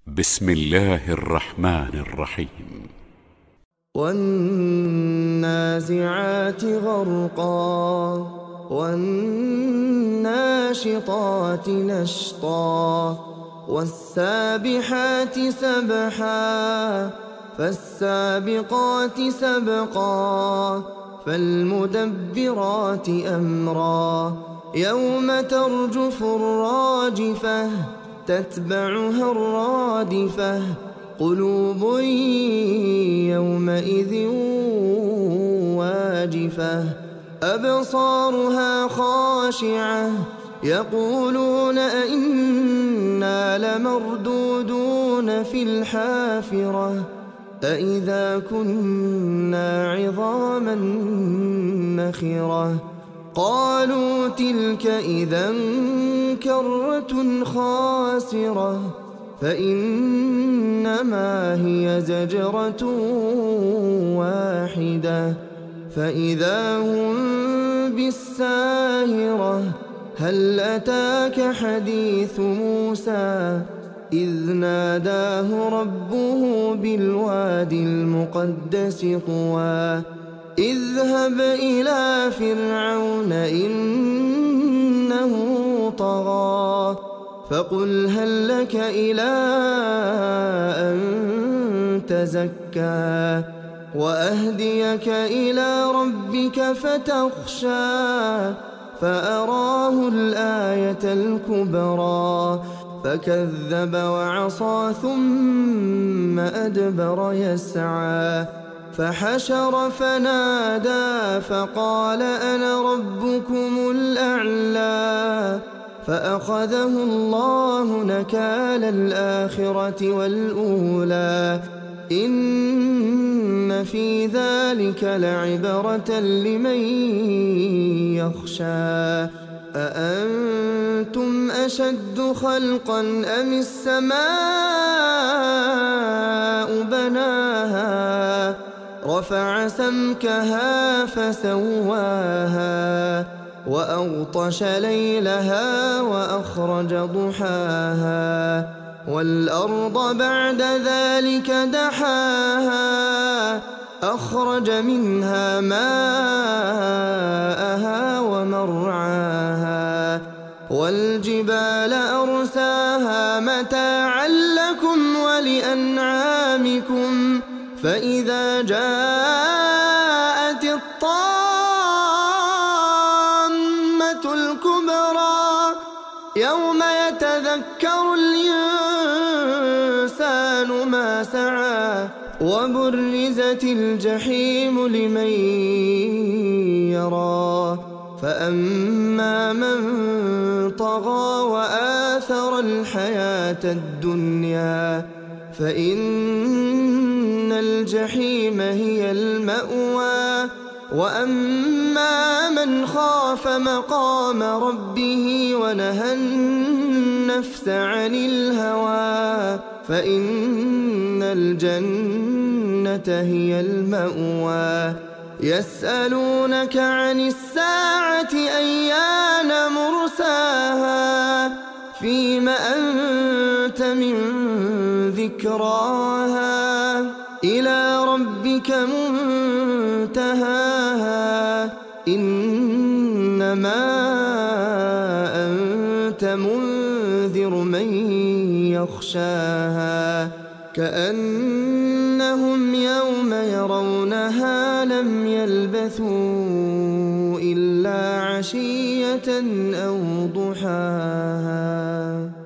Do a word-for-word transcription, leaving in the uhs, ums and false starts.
بسم الله الرحمن الرحيم. والنازعات غرقا والناشطات نشطا والسابحات سبحا فالسابقات سبقا فالمدبرات أمرا يوم ترجف الراجفة تتبعها الرادفة قلوب يومئذ واجفة أبصارها خاشعة يقولون أئنا لمردودون في الحافرة أئذا كنا عظاما نخرة قالوا تلك إذا كرة خاسرة فإنما هي زجرة واحدة فإذا هم بالساهرة هل أتاك حديث موسى إذ ناداه ربه بالوادي المقدس طوى اذهب إلى فرعون إنه طغى فقل هل لك إلى أن تزكى وأهديك إلى ربك فتخشى فأراه الآية الكبرى فكذب وعصى ثم أدبر يسعى فحشر فنادى فقال أنا ربكم الأعلى فأخذه الله نكال الآخرة والأولى إن في ذلك لعبرة لمن يخشى أأنتم أشد خلقا أم السماء بناها رفع سمكها فسواها وأغطش ليلها وأخرج ضحاها والأرض بعد ذلك دحاها أخرج منها ماءها ومرعاها والجبال أرساها متاعا لكم ولأنعامكم فإذا جاءت الطامة الكبرى يوم يتذكر الإنسان ما سعى وبرزت الجحيم لمن يرى فأما من طغى وآثر الحياة الدنيا فإن الجحيم هي المأوى وأما من خاف مقام ربه ونهى النفس عن الهوى فإن الجنة هي المأوى يسألونك عن الساعة أيان مرساها فيم أنت من ذكراها إلى ربك منتهاها إنما أنت منذر من يخشاها كأنهم يوم يرونها لم يلبثوا إلا عشية أو ضحاها.